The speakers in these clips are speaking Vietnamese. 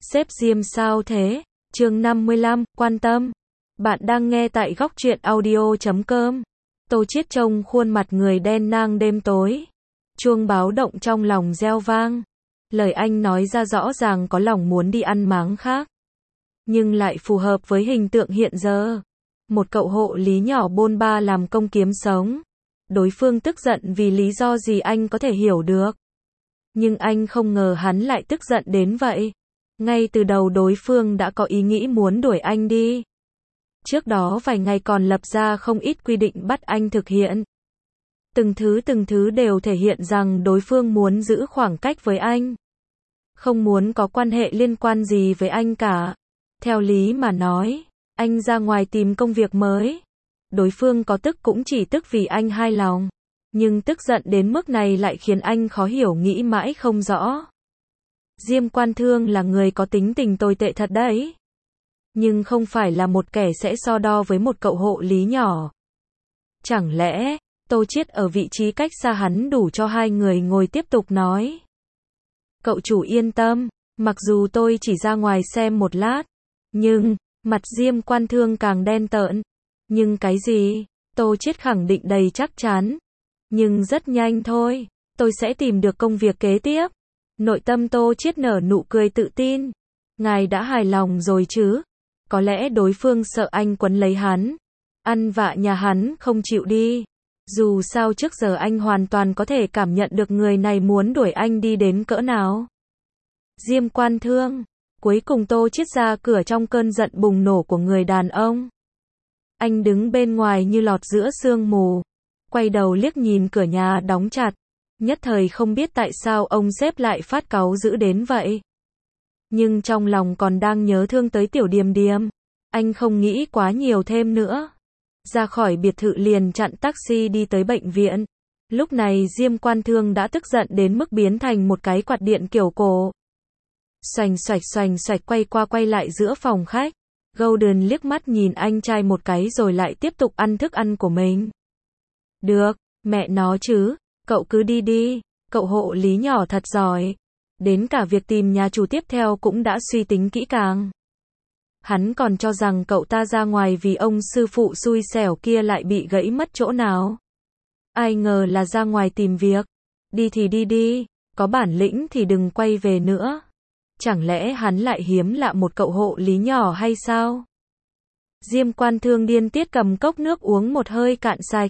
Sếp Diêm sao thế? Chương 55, quan tâm. Bạn đang nghe tại góc truyện audio.com. Tô Chiết trông khuôn mặt người đen nang đêm tối. Chuông báo động trong lòng reo vang. Lời anh nói ra rõ ràng có lòng muốn đi ăn máng khác. Nhưng lại phù hợp với hình tượng hiện giờ. Một cậu hộ lý nhỏ bôn ba làm công kiếm sống. Đối phương tức giận vì lý do gì anh có thể hiểu được. Nhưng anh không ngờ hắn lại tức giận đến vậy. Ngay từ đầu đối phương đã có ý nghĩ muốn đuổi anh đi. Trước đó vài ngày còn lập ra không ít quy định bắt anh thực hiện. Từng thứ đều thể hiện rằng đối phương muốn giữ khoảng cách với anh. Không muốn có quan hệ liên quan gì với anh cả. Theo lý mà nói, anh ra ngoài tìm công việc mới. Đối phương có tức cũng chỉ tức vì anh hài lòng. Nhưng tức giận đến mức này lại khiến anh khó hiểu nghĩ mãi không rõ. Diêm Quan Thương là người có tính tình tồi tệ thật đấy. Nhưng không phải là một kẻ sẽ so đo với một cậu hộ lý nhỏ. Chẳng lẽ, Tô Chiết ở vị trí cách xa hắn đủ cho hai người ngồi tiếp tục nói. Cậu chủ yên tâm, mặc dù tôi chỉ ra ngoài xem một lát. Nhưng, mặt Diêm Quan Thương càng đen tợn. Nhưng cái gì? Tô Chiết khẳng định đầy chắc chắn. Nhưng rất nhanh thôi, tôi sẽ tìm được công việc kế tiếp. Nội tâm Tô Chiết nở nụ cười tự tin. Ngài đã hài lòng rồi chứ? Có lẽ đối phương sợ anh quấn lấy hắn. Ăn vạ nhà hắn không chịu đi. Dù sao trước giờ anh hoàn toàn có thể cảm nhận được người này muốn đuổi anh đi đến cỡ nào. Diêm Quan Thương. Cuối cùng Tô Chiết ra cửa trong cơn giận bùng nổ của người đàn ông. Anh đứng bên ngoài như lọt giữa sương mù. Quay đầu liếc nhìn cửa nhà đóng chặt. Nhất thời không biết tại sao ông sếp lại phát cáu dữ đến vậy. Nhưng trong lòng còn đang nhớ thương tới Tiểu Điềm Điềm. Anh không nghĩ quá nhiều thêm nữa. Ra khỏi biệt thự liền chặn taxi đi tới bệnh viện. Lúc này Diêm Quan Thương đã tức giận đến mức biến thành một cái quạt điện kiểu cổ. Xoành xoạch quay qua quay lại giữa phòng khách. Golden liếc mắt nhìn anh trai một cái rồi lại tiếp tục ăn thức ăn của mình. Được, mẹ nó chứ, cậu cứ đi đi, cậu hộ lý nhỏ thật giỏi. Đến cả việc tìm nhà chủ tiếp theo cũng đã suy tính kỹ càng. Hắn còn cho rằng cậu ta ra ngoài vì ông sư phụ xui xẻo kia lại bị gãy mất chỗ nào. Ai ngờ là ra ngoài tìm việc. Đi thì đi đi, có bản lĩnh thì đừng quay về nữa. Chẳng lẽ hắn lại hiếm lạ một cậu hộ lý nhỏ hay sao? Diêm Quan Thương điên tiết cầm cốc nước uống một hơi cạn sạch.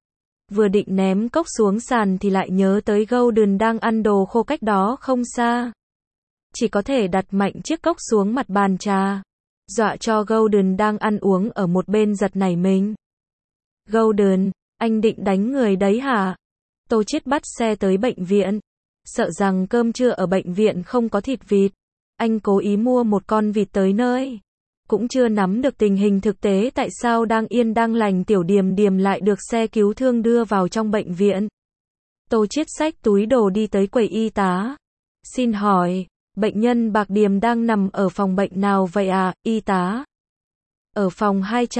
Vừa định ném cốc xuống sàn thì lại nhớ tới Golden đang ăn đồ khô cách đó không xa. Chỉ có thể đặt mạnh chiếc cốc xuống mặt bàn trà. Dọa cho Golden đang ăn uống ở một bên giật nảy mình. Golden, anh định đánh người đấy hả? Tô Chiết bắt xe tới bệnh viện. Sợ rằng cơm trưa ở bệnh viện không có thịt vịt. Anh cố ý mua một con vịt tới nơi. Cũng chưa nắm được tình hình thực tế tại sao đang yên đang lành Tiểu Điềm Điềm lại được xe cứu thương đưa vào trong bệnh viện. Tô Chiết xách túi đồ đi tới quầy y tá. Xin hỏi, bệnh nhân Bạc Điềm đang nằm ở phòng bệnh nào vậy à, y tá? Ở phòng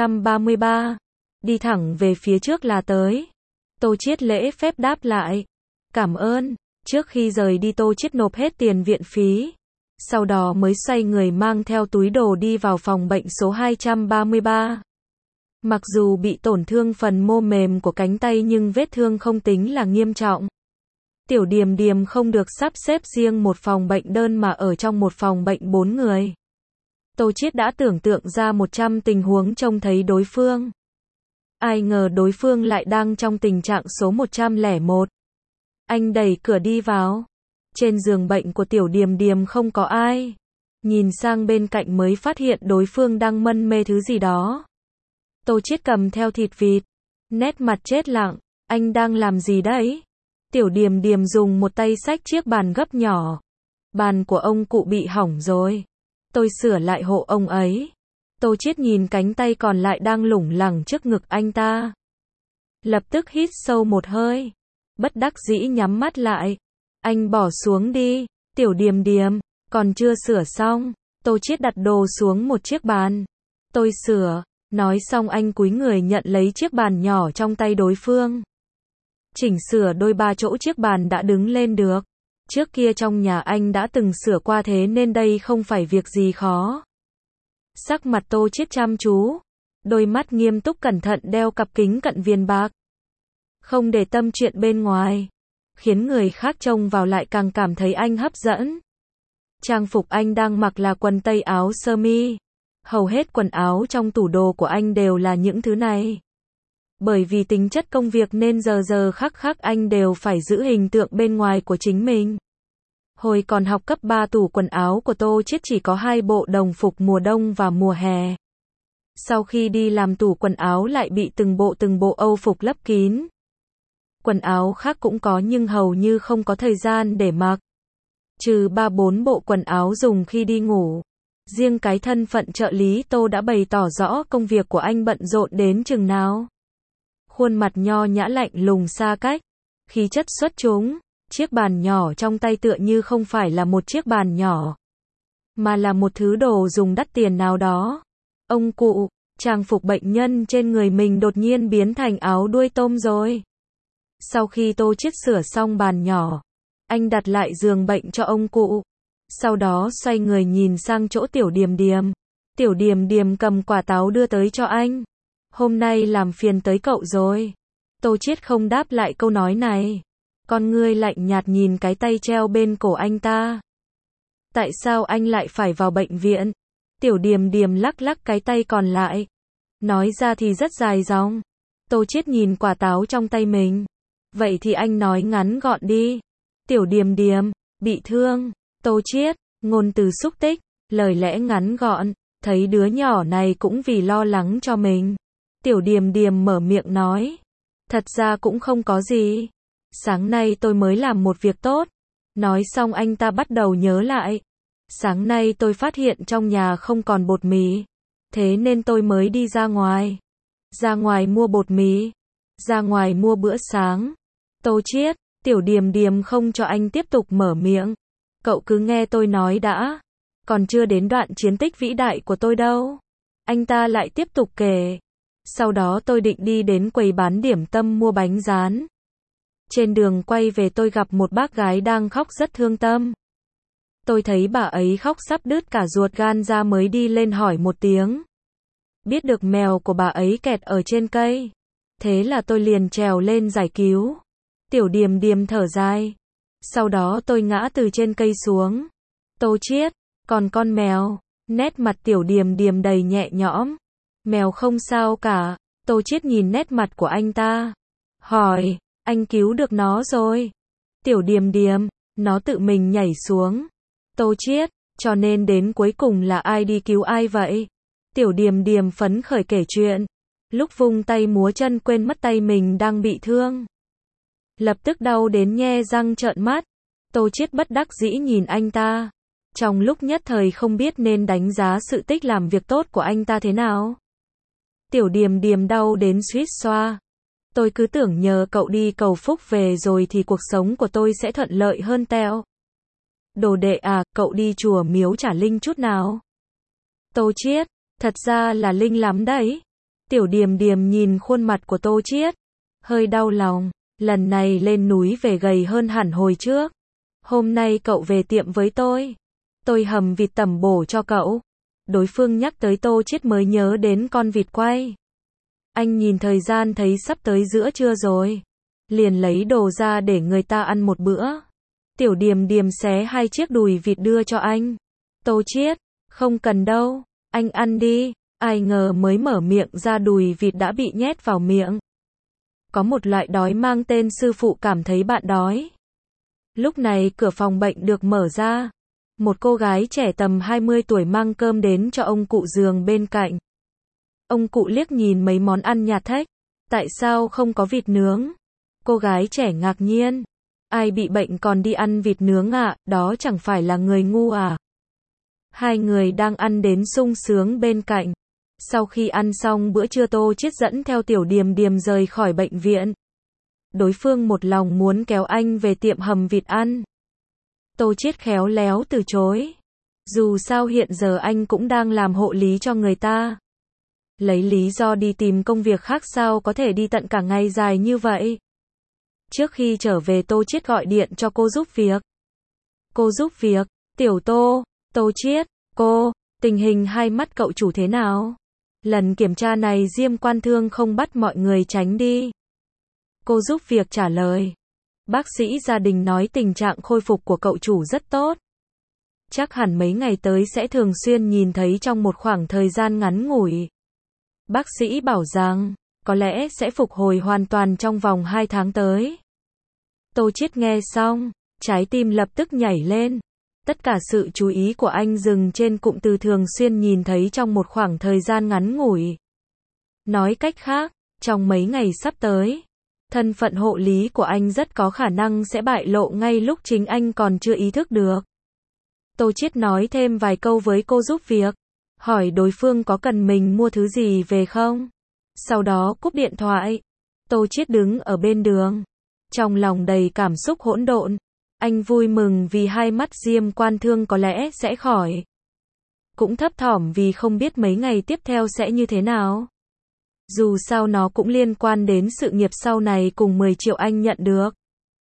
233. Đi thẳng về phía trước là tới. Tô Chiết lễ phép đáp lại. Cảm ơn. Trước khi rời đi Tô Chiết nộp hết tiền viện phí. Sau đó mới xoay người mang theo túi đồ đi vào phòng bệnh số 233. Mặc dù bị tổn thương phần mô mềm của cánh tay nhưng vết thương không tính là nghiêm trọng. Tiểu Điềm Điềm không được sắp xếp riêng một phòng bệnh đơn mà ở trong một phòng bệnh 4 người. Tô Chiết đã tưởng tượng ra 100 tình huống trông thấy đối phương. Ai ngờ đối phương lại đang trong tình trạng số 101. Anh đẩy cửa đi vào. Trên giường bệnh của Tiểu Điềm Điềm không có ai. Nhìn sang bên cạnh mới phát hiện đối phương đang mân mê thứ gì đó. Tô Chiết cầm theo thịt vịt. Nét mặt chết lặng. Anh đang làm gì đấy? Tiểu Điềm Điềm dùng một tay xách chiếc bàn gấp nhỏ. Bàn của ông cụ bị hỏng rồi. Tôi sửa lại hộ ông ấy. Tô Chiết nhìn cánh tay còn lại đang lủng lẳng trước ngực anh ta. Lập tức hít sâu một hơi. Bất đắc dĩ nhắm mắt lại. Anh bỏ xuống đi. Tiểu Điềm Điềm, còn chưa sửa xong. Tô Chiết đặt đồ xuống một chiếc bàn. Tôi sửa. Nói xong anh cúi người nhận lấy chiếc bàn nhỏ trong tay đối phương. Chỉnh sửa đôi ba chỗ chiếc bàn đã đứng lên được. Trước kia trong nhà anh đã từng sửa qua thế nên đây không phải việc gì khó. Sắc mặt Tô Chiết chăm chú, đôi mắt nghiêm túc cẩn thận đeo cặp kính cận viền bạc. Không để tâm chuyện bên ngoài, khiến người khác trông vào lại càng cảm thấy anh hấp dẫn. Trang phục anh đang mặc là quần tây áo sơ mi. Hầu hết quần áo trong tủ đồ của anh đều là những thứ này. Bởi vì tính chất công việc nên giờ giờ khắc khắc anh đều phải giữ hình tượng bên ngoài của chính mình. Hồi còn học cấp 3 tủ quần áo của Tô Chiết chỉ có 2 bộ đồng phục mùa đông và mùa hè. Sau khi đi làm tủ quần áo lại bị từng bộ Âu phục lấp kín. Quần áo khác cũng có nhưng hầu như không có thời gian để mặc. Trừ 3-4 bộ quần áo dùng khi đi ngủ. Riêng cái thân phận trợ lý Tô đã bày tỏ rõ công việc của anh bận rộn đến chừng nào. Khuôn mặt nho nhã lạnh lùng xa cách, khí chất xuất chúng, chiếc bàn nhỏ trong tay tựa như không phải là một chiếc bàn nhỏ, mà là một thứ đồ dùng đắt tiền nào đó. Ông cụ, trang phục bệnh nhân trên người mình đột nhiên biến thành áo đuôi tôm rồi. Sau khi Tô Chiết sửa xong bàn nhỏ, anh đặt lại giường bệnh cho ông cụ. Sau đó xoay người nhìn sang chỗ Tiểu Điềm Điềm. Tiểu Điềm Điềm cầm quả táo đưa tới cho anh. Hôm nay làm phiền tới cậu rồi. Tô Chiết không đáp lại câu nói này. Con ngươi lạnh nhạt nhìn cái tay treo bên cổ anh ta. Tại sao anh lại phải vào bệnh viện? Tiểu Điềm Điềm lắc lắc cái tay còn lại. Nói ra thì rất dài dòng. Tô Chiết nhìn quả táo trong tay mình. Vậy thì anh nói ngắn gọn đi. Tiểu Điềm Điềm, bị thương. Tô Chiết, ngôn từ xúc tích, lời lẽ ngắn gọn, thấy đứa nhỏ này cũng vì lo lắng cho mình. Tiểu Điềm Điềm mở miệng nói. Thật ra cũng không có gì. Sáng nay tôi mới làm một việc tốt. Nói xong anh ta bắt đầu nhớ lại. Sáng nay tôi phát hiện trong nhà không còn bột mì. Thế nên tôi mới đi ra ngoài. Ra ngoài mua bột mì. Ra ngoài mua bữa sáng. Tô Chiết, Tiểu Điềm Điềm không cho anh tiếp tục mở miệng. Cậu cứ nghe tôi nói đã. Còn chưa đến đoạn chiến tích vĩ đại của tôi đâu. Anh ta lại tiếp tục kể. Sau đó tôi định đi đến quầy bán điểm tâm mua bánh rán. Trên đường quay về tôi gặp một bác gái đang khóc rất thương tâm. Tôi thấy bà ấy khóc sắp đứt cả ruột gan ra mới đi lên hỏi một tiếng. Biết được mèo của bà ấy kẹt ở trên cây. Thế là tôi liền trèo lên giải cứu. Tiểu Điềm Điềm thở dài. Sau đó tôi ngã từ trên cây xuống. Tô Chiết, còn con mèo. Nét mặt Tiểu Điềm Điềm đầy nhẹ nhõm. Mèo không sao cả. Tô Chiết nhìn nét mặt của anh ta. Hỏi, anh cứu được nó rồi. Tiểu Điềm Điềm, nó tự mình nhảy xuống. Tô Chiết, cho nên đến cuối cùng là ai đi cứu ai vậy? Tiểu Điềm Điềm phấn khởi kể chuyện. Lúc vung tay múa chân quên mất tay mình đang bị thương. Lập tức đau đến nhe răng trợn mắt. Tô Chiết bất đắc dĩ nhìn anh ta. Trong lúc nhất thời không biết nên đánh giá sự tích làm việc tốt của anh ta thế nào. Tiểu Điềm Điềm đau đến suýt xoa. Tôi cứ tưởng nhờ cậu đi cầu phúc về rồi thì cuộc sống của tôi sẽ thuận lợi hơn teo. Đồ đệ à, cậu đi chùa miếu trả linh chút nào. Tô Chiết, thật ra là linh lắm đấy. Tiểu Điềm Điềm nhìn khuôn mặt của Tô Chiết. Hơi đau lòng, lần này lên núi về gầy hơn hẳn hồi trước. Hôm nay cậu về tiệm với tôi hầm vịt tẩm bổ cho cậu. Đối phương nhắc tới Tô Chiết mới nhớ đến con vịt quay. Anh nhìn thời gian thấy sắp tới giữa trưa rồi. Liền lấy đồ ra để người ta ăn một bữa. Tiểu Điềm Điềm xé 2 chiếc đùi vịt đưa cho anh. Tô Chiết, không cần đâu, anh ăn đi. Ai ngờ mới mở miệng ra đùi vịt đã bị nhét vào miệng. Có một loại đói mang tên sư phụ cảm thấy bạn đói. Lúc này cửa phòng bệnh được mở ra. Một cô gái trẻ tầm 20 tuổi mang cơm đến cho ông cụ giường bên cạnh. Ông cụ liếc nhìn mấy món ăn nhà thách. Tại sao không có vịt nướng? Cô gái trẻ ngạc nhiên. Ai bị bệnh còn đi ăn vịt nướng à, đó chẳng phải là người ngu à? Hai người đang ăn đến sung sướng bên cạnh. Sau khi ăn xong bữa trưa Tô Chiết dẫn theo Tiểu Điềm Điềm rời khỏi bệnh viện. Đối phương một lòng muốn kéo anh về tiệm hầm vịt ăn. Tô Chiết khéo léo từ chối. Dù sao hiện giờ anh cũng đang làm hộ lý cho người ta. Lấy lý do đi tìm công việc khác sao có thể đi tận cả ngày dài như vậy. Trước khi trở về Tô Chiết gọi điện cho cô giúp việc. Cô giúp việc. Tiểu Tô. Tô Chiết. Cô. Tình hình hai mắt cậu chủ thế nào? Lần kiểm tra này Diêm Quan Thương không bắt mọi người tránh đi. Cô giúp việc trả lời. Bác sĩ gia đình nói tình trạng khôi phục của cậu chủ rất tốt. Chắc hẳn mấy ngày tới sẽ thường xuyên nhìn thấy trong một khoảng thời gian ngắn ngủi. Bác sĩ bảo rằng, có lẽ sẽ phục hồi hoàn toàn trong vòng 2 tháng tới. Tô Chiết nghe xong, trái tim lập tức nhảy lên. Tất cả sự chú ý của anh dừng trên cụm từ thường xuyên nhìn thấy trong một khoảng thời gian ngắn ngủi. Nói cách khác, trong mấy ngày sắp tới, thân phận hộ lý của anh rất có khả năng sẽ bại lộ ngay lúc chính anh còn chưa ý thức được. Tô Chiết nói thêm vài câu với cô giúp việc, hỏi đối phương có cần mình mua thứ gì về không. Sau đó cúp điện thoại. Tô Chiết đứng ở bên đường, trong lòng đầy cảm xúc hỗn độn. Anh vui mừng vì hai mắt Diêm Quan Thương có lẽ sẽ khỏi. Cũng thấp thỏm vì không biết mấy ngày tiếp theo sẽ như thế nào. Dù sao nó cũng liên quan đến sự nghiệp sau này cùng 10 triệu anh nhận được.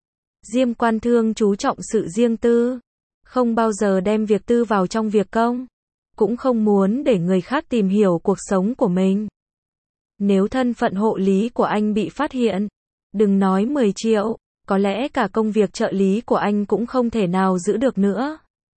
Diêm Quan Thương chú trọng sự riêng tư, không bao giờ đem việc tư vào trong việc công, cũng không muốn để người khác tìm hiểu cuộc sống của mình. Nếu thân phận hộ lý của anh bị phát hiện, đừng nói 10 triệu, có lẽ cả công việc trợ lý của anh cũng không thể nào giữ được nữa.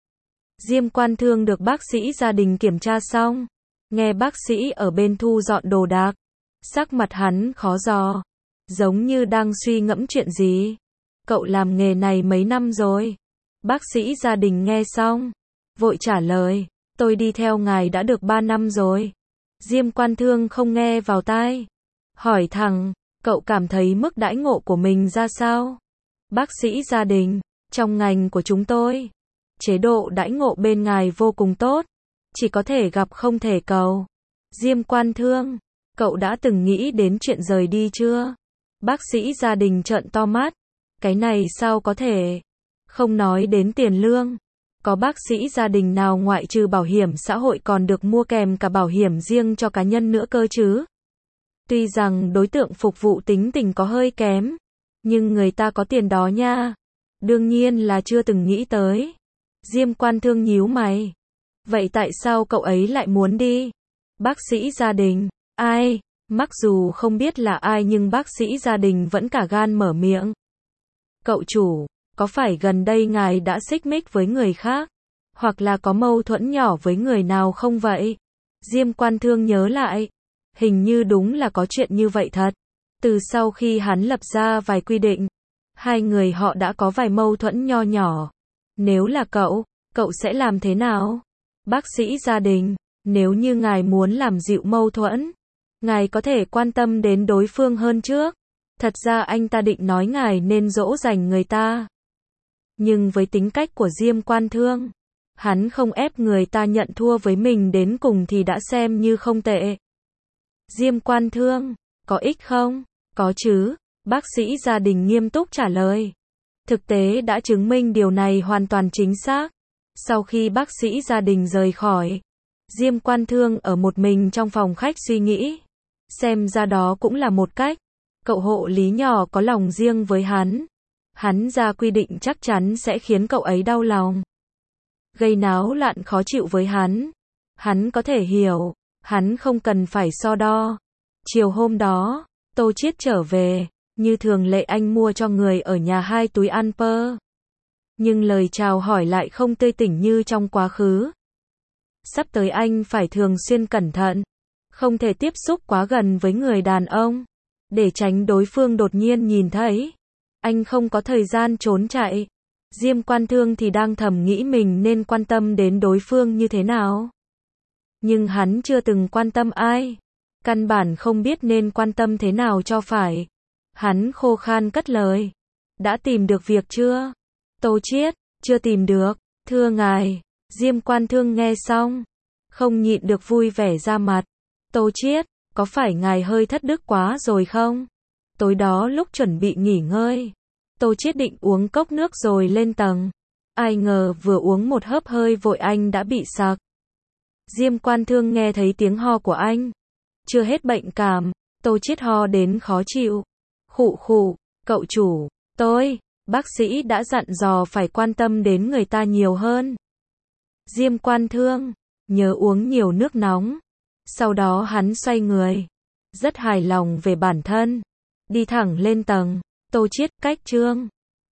Diêm Quan Thương được bác sĩ gia đình kiểm tra xong, nghe bác sĩ ở bên thu dọn đồ đạc, sắc mặt hắn khó dò, giống như đang suy ngẫm chuyện gì. Cậu làm nghề này mấy năm rồi? Bác sĩ gia đình nghe xong, vội trả lời, tôi đi theo ngài đã được 3 năm rồi. Diêm Quan Thương không nghe vào tai, hỏi thẳng, cậu cảm thấy mức đãi ngộ của mình ra sao? Bác sĩ gia đình, trong ngành của chúng tôi, chế độ đãi ngộ bên ngài vô cùng tốt, chỉ có thể gặp không thể cầu. Diêm Quan Thương, cậu đã từng nghĩ đến chuyện rời đi chưa? Bác sĩ gia đình trợn to mắt, cái này sao có thể? Không nói đến tiền lương, có bác sĩ gia đình nào ngoại trừ bảo hiểm xã hội còn được mua kèm cả bảo hiểm riêng cho cá nhân nữa cơ chứ? Tuy rằng đối tượng phục vụ tính tình có hơi kém, nhưng người ta có tiền đó nha. Đương nhiên là chưa từng nghĩ tới. Diêm Quan Thương nhíu mày. Vậy tại sao cậu ấy lại muốn đi? Bác sĩ gia đình, ai? Mặc dù không biết là ai nhưng bác sĩ gia đình vẫn cả gan mở miệng. Cậu chủ, có phải gần đây ngài đã xích mích với người khác? Hoặc là có mâu thuẫn nhỏ với người nào không vậy? Diêm Quan Thương nhớ lại. Hình như đúng là có chuyện như vậy thật. Từ sau khi hắn lập ra vài quy định, hai người họ đã có vài mâu thuẫn nho nhỏ. Nếu là cậu sẽ làm thế nào? Bác sĩ gia đình, nếu như ngài muốn làm dịu mâu thuẫn, ngài có thể quan tâm đến đối phương hơn trước. Thật ra anh ta định nói ngài nên dỗ dành người ta. Nhưng với tính cách của Diêm Quan Thương, hắn không ép người ta nhận thua với mình đến cùng thì đã xem như không tệ. Diêm Quan Thương, có ích không? Có chứ, bác sĩ gia đình nghiêm túc trả lời. Thực tế đã chứng minh điều này hoàn toàn chính xác. Sau khi bác sĩ gia đình rời khỏi, Diêm Quan Thương ở một mình trong phòng khách suy nghĩ. Xem ra đó cũng là một cách. Cậu hộ lý nhỏ có lòng riêng với hắn. Hắn ra quy định chắc chắn sẽ khiến cậu ấy đau lòng. Gây náo loạn khó chịu với hắn. Hắn có thể hiểu. Hắn không cần phải so đo. Chiều hôm đó, Tô Chiết trở về. Như thường lệ anh mua cho người ở nhà 2 túi ăn pơ. Nhưng lời chào hỏi lại không tươi tỉnh như trong quá khứ. Sắp tới anh phải thường xuyên cẩn thận. Không thể tiếp xúc quá gần với người đàn ông. Để tránh đối phương đột nhiên nhìn thấy. Anh không có thời gian trốn chạy. Diêm Quan Thương thì đang thầm nghĩ mình nên quan tâm đến đối phương như thế nào. Nhưng hắn chưa từng quan tâm ai. Căn bản không biết nên quan tâm thế nào cho phải. Hắn khô khan cất lời. Đã tìm được việc chưa? Tô Chiết, chưa tìm được. Thưa ngài. Diêm Quan Thương nghe xong, không nhịn được vui vẻ ra mặt. Tô Chiết, có phải ngài hơi thất đức quá rồi không? Tối đó lúc chuẩn bị nghỉ ngơi, Tô Chiết định uống cốc nước rồi lên tầng. Ai ngờ vừa uống một hớp hơi vội anh đã bị sặc. Diêm Quan Thương nghe thấy tiếng ho của anh. Chưa hết bệnh cảm, Tô Chiết ho đến khó chịu. Khụ khụ, cậu chủ, tôi Bác sĩ đã dặn dò phải quan tâm đến người ta nhiều hơn. Diêm Quan Thương, nhớ uống nhiều nước nóng. Sau đó hắn xoay người, rất hài lòng về bản thân, đi thẳng lên tầng. Tô Chiết cách Trương